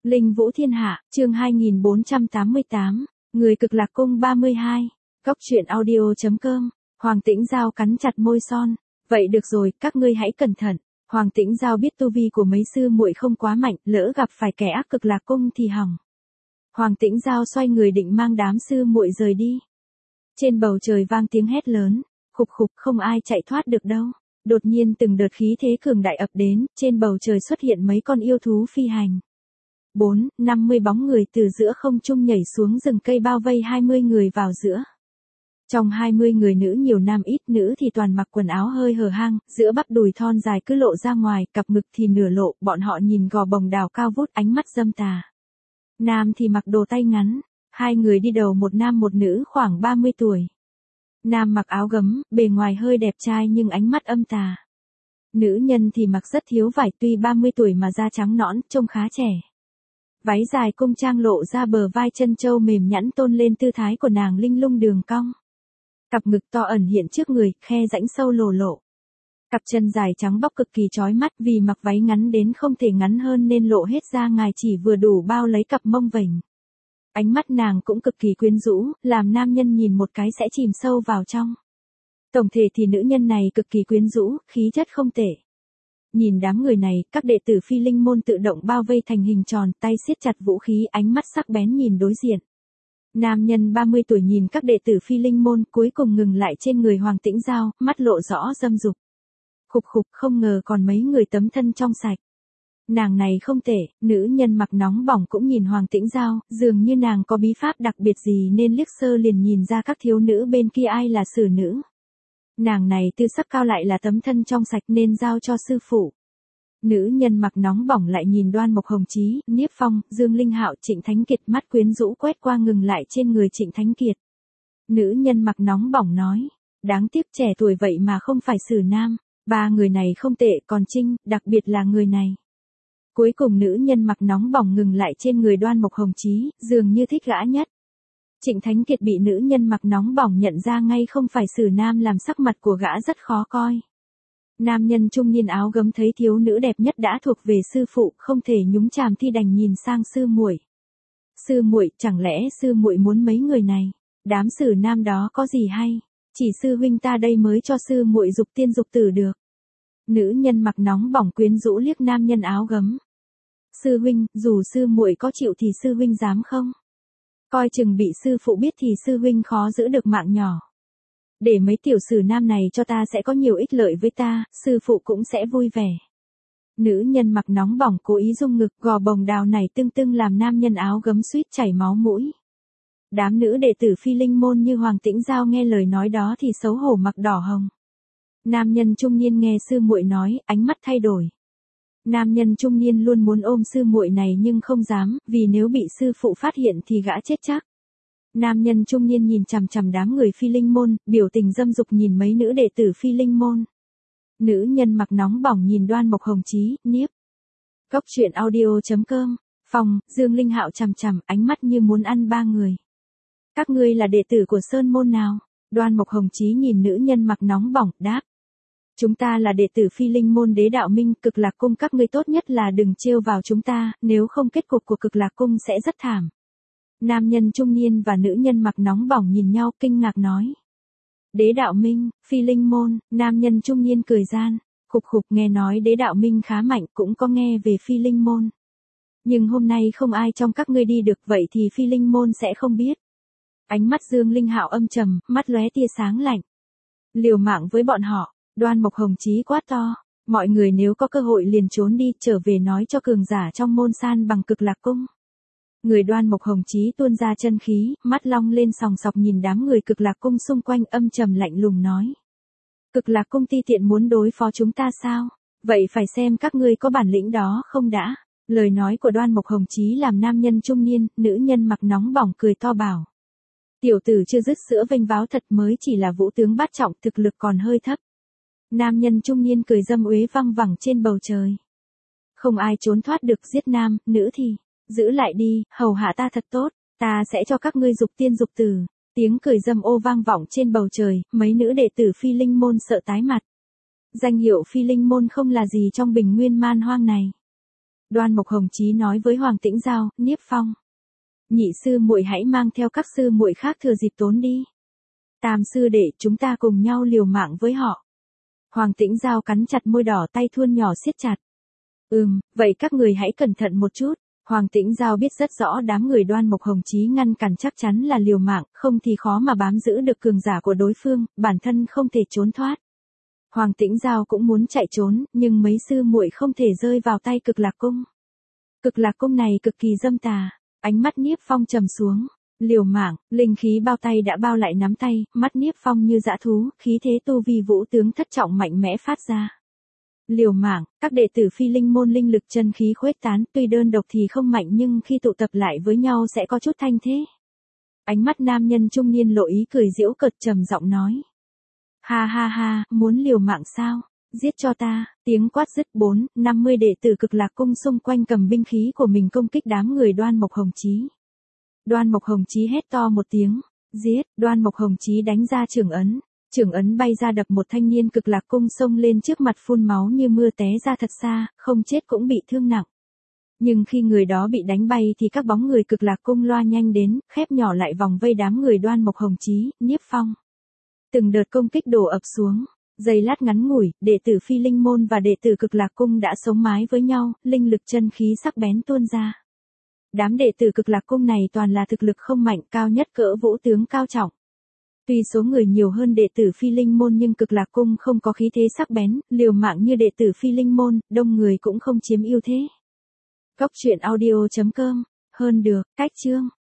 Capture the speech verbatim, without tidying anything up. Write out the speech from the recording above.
Linh Vũ Thiên Hạ, chương hai nghìn bốn trăm tám mươi tám, Người Cực Lạc Cung ba mươi hai, Cóc truyện audio chấm com, Hoàng Tĩnh Giao cắn chặt môi son, vậy được rồi, các ngươi hãy cẩn thận. Hoàng Tĩnh Giao biết tu vi của mấy sư muội không quá mạnh, lỡ gặp phải kẻ ác Cực Lạc Cung thì hỏng. Hoàng Tĩnh Giao xoay người định mang đám sư muội rời đi. Trên bầu trời vang tiếng hét lớn, khục khục, không ai chạy thoát được đâu. Đột nhiên từng đợt khí thế cường đại ập đến, trên bầu trời xuất hiện mấy con yêu thú phi hành. Bốn, năm mươi bóng người từ giữa không trung nhảy xuống rừng cây bao vây hai mươi người vào giữa. Trong hai mươi người nữ nhiều nam ít, nữ thì toàn mặc quần áo hơi hở hang, giữa bắp đùi thon dài cứ lộ ra ngoài, cặp ngực thì nửa lộ, bọn họ nhìn gò bồng đào cao vút, ánh mắt dâm tà. Nam thì mặc đồ tay ngắn, hai người đi đầu, một nam một nữ khoảng ba mươi tuổi. Nam mặc áo gấm, bề ngoài hơi đẹp trai nhưng ánh mắt âm tà. Nữ nhân thì mặc rất thiếu vải, tuy ba mươi tuổi mà da trắng nõn, trông khá trẻ. Váy dài cung trang lộ ra bờ vai chân châu mềm nhẵn tôn lên tư thái của nàng linh lung đường cong. Cặp ngực to ẩn hiện trước người, khe rãnh sâu lồ lộ. Cặp chân dài trắng bóc cực kỳ chói mắt, vì mặc váy ngắn đến không thể ngắn hơn nên lộ hết ra ngoài chỉ vừa đủ bao lấy cặp mông vểnh. Ánh mắt nàng cũng cực kỳ quyến rũ, làm nam nhân nhìn một cái sẽ chìm sâu vào trong. Tổng thể thì nữ nhân này cực kỳ quyến rũ, khí chất không tệ. Nhìn đám người này, các đệ tử Phi Linh môn tự động bao vây thành hình tròn, tay siết chặt vũ khí, ánh mắt sắc bén nhìn đối diện. Nam nhân ba mươi tuổi nhìn các đệ tử Phi Linh môn, cuối cùng ngừng lại trên người Hoàng Tĩnh Giao, mắt lộ rõ dâm dục. Khục khục, không ngờ còn mấy người tấm thân trong sạch. Nàng này không tệ, nữ nhân mặc nóng bỏng cũng nhìn Hoàng Tĩnh Giao, dường như nàng có bí pháp đặc biệt gì nên liếc sơ liền nhìn ra các thiếu nữ bên kia ai là sử nữ. Nàng này tư sắc cao lại là tấm thân trong sạch nên giao cho sư phụ. Nữ nhân mặc nóng bỏng lại nhìn Đoan Mộc Hồng Chí, Niếp Phong, Dương Linh Hạo, Trịnh Thánh Kiệt, mắt quyến rũ quét qua ngừng lại trên người Trịnh Thánh Kiệt. Nữ nhân mặc nóng bỏng nói, đáng tiếc trẻ tuổi vậy mà không phải sử nam, ba người này không tệ, còn Trinh, đặc biệt là người này. Cuối cùng nữ nhân mặc nóng bỏng ngừng lại trên người Đoan Mộc Hồng Chí, dường như thích gã nhất. Trịnh Thánh Kiệt bị nữ nhân mặc nóng bỏng nhận ra ngay không phải sử nam làm sắc mặt của gã rất khó coi. Nam nhân trung niên áo gấm thấy thiếu nữ đẹp nhất đã thuộc về sư phụ, không thể nhúng chàm thì đành nhìn sang sư muội. Sư muội, chẳng lẽ sư muội muốn mấy người này? Đám sử nam đó có gì hay? Chỉ sư huynh ta đây mới cho sư muội dục tiên dục tử được. Nữ nhân mặc nóng bỏng quyến rũ liếc nam nhân áo gấm. Sư huynh, dù sư muội có chịu thì sư huynh dám không? Coi chừng bị sư phụ biết thì sư huynh khó giữ được mạng nhỏ. Để mấy tiểu sử nam này cho ta sẽ có nhiều ích lợi với ta, sư phụ cũng sẽ vui vẻ. Nữ nhân mặc nóng bỏng cố ý rung ngực, gò bồng đào này tưng tưng làm nam nhân áo gấm suýt chảy máu mũi. Đám nữ đệ tử Phi Linh môn như Hoàng Tĩnh Giao nghe lời nói đó thì xấu hổ mặt đỏ hồng. Nam nhân trung niên nghe sư muội nói, ánh mắt thay đổi. Nam nhân trung niên luôn muốn ôm sư muội này nhưng không dám, vì nếu bị sư phụ phát hiện thì gã chết chắc. Nam nhân trung niên nhìn chằm chằm đám người Phi Linh môn, biểu tình dâm dục nhìn mấy nữ đệ tử Phi Linh môn. Nữ nhân mặc nóng bỏng nhìn Đoan Mộc Hồng Chí, Niếp. Cóc truyện audio chấm com, Phòng, Dương Linh Hạo chằm chằm, ánh mắt như muốn ăn ba người. Các ngươi là đệ tử của sơn môn nào? Đoan Mộc Hồng Chí nhìn nữ nhân mặc nóng bỏng, đáp. Chúng ta là đệ tử Phi Linh môn Đế Đạo Minh, Cực Lạc Cung, các ngươi tốt nhất là đừng trêu vào chúng ta, nếu không kết cục của Cực Lạc Cung sẽ rất thảm. Nam nhân trung niên và nữ nhân mặc nóng bỏng nhìn nhau kinh ngạc nói. Đế Đạo Minh, Phi Linh môn, nam nhân trung niên cười gian, khục khục, nghe nói Đế Đạo Minh khá mạnh, cũng có nghe về Phi Linh môn. Nhưng hôm nay không ai trong các ngươi đi được, vậy thì Phi Linh môn sẽ không biết. Ánh mắt Dương Linh Hạo âm trầm, mắt lóe tia sáng lạnh. Liều mạng với bọn họ. Đoan Mộc Hồng Chí quát to, mọi người nếu có cơ hội liền trốn đi, trở về nói cho cường giả trong môn san bằng Cực Lạc Cung. Người Đoan Mộc Hồng Chí tuôn ra chân khí, mắt long lên sòng sọc nhìn đám người Cực Lạc Cung xung quanh, âm trầm lạnh lùng nói. Cực Lạc Cung ti tiện muốn đối phó chúng ta sao? Vậy phải xem các ngươi có bản lĩnh đó không đã. Lời nói của Đoan Mộc Hồng Chí làm nam nhân trung niên, nữ nhân mặc nóng bỏng cười to bảo. Tiểu tử chưa dứt sữa vênh váo thật, mới chỉ là vũ tướng bát trọng, thực lực còn hơi thấp. Nam nhân trung niên cười dâm uế văng vẳng trên bầu trời. Không ai trốn thoát được, giết nam, nữ thì, giữ lại đi, hầu hạ ta thật tốt, ta sẽ cho các ngươi dục tiên dục tử. Tiếng cười dâm ô vang vọng trên bầu trời, mấy nữ đệ tử Phi Linh môn sợ tái mặt. Danh hiệu Phi Linh môn không là gì trong bình nguyên man hoang này. Đoan Mộc Hồng Chí nói với Hoàng Tĩnh Giao, Niếp Phong. Nhị sư muội hãy mang theo các sư muội khác thừa dịp tốn đi. Tam sư đệ chúng ta cùng nhau liều mạng với họ. Hoàng Tĩnh Giao cắn chặt môi đỏ, tay thuôn nhỏ siết chặt. Ừm, vậy các người hãy cẩn thận một chút. Hoàng Tĩnh Giao biết rất rõ đám người Đoan Mộc Hồng Chí ngăn cản chắc chắn là liều mạng, không thì khó mà bám giữ được cường giả của đối phương, bản thân không thể trốn thoát. Hoàng Tĩnh Giao cũng muốn chạy trốn, nhưng mấy sư muội không thể rơi vào tay Cực Lạc Cung. Cực Lạc Cung này cực kỳ dâm tà. Ánh mắt Niếp Phong trầm xuống. Liều mạng, linh khí bao tay đã bao lại nắm tay, mắt Niếp Phong như dã thú, khí thế tu vi vũ tướng thất trọng mạnh mẽ phát ra. Liều mạng, các đệ tử Phi Linh môn linh lực chân khí khuếch tán, tuy đơn độc thì không mạnh nhưng khi tụ tập lại với nhau sẽ có chút thanh thế. Ánh mắt nam nhân trung niên lộ ý cười giễu cợt, trầm giọng nói. Ha ha ha, muốn liều mạng sao? Giết cho ta, tiếng quát dứt, bốn, năm mươi đệ tử Cực Lạc Cung xung quanh cầm binh khí của mình công kích đám người Đoan Mộc Hồng Chí. Đoan Mộc Hồng Chí hét to một tiếng, giết, Đoan Mộc Hồng Chí đánh ra chưởng ấn, chưởng ấn bay ra đập một thanh niên Cực Lạc Cung xông lên trước mặt phun máu như mưa té ra thật xa, không chết cũng bị thương nặng. Nhưng khi người đó bị đánh bay thì các bóng người Cực Lạc Cung loa nhanh đến, khép nhỏ lại vòng vây đám người Đoan Mộc Hồng Chí, Niếp Phong. Từng đợt công kích đổ ập xuống, giây lát ngắn ngủi, đệ tử Phi Linh môn và đệ tử Cực Lạc Cung đã sống mái với nhau, linh lực chân khí sắc bén tuôn ra. Đám đệ tử Cực Lạc Cung này toàn là thực lực không mạnh, cao nhất cỡ vũ tướng cao trọng. Tuy số người nhiều hơn đệ tử Phi Linh môn nhưng Cực Lạc Cung không có khí thế sắc bén, liều mạng như đệ tử Phi Linh môn, đông người cũng không chiếm ưu thế. Cốc truyện audio chấm com, hơn được, cách chương.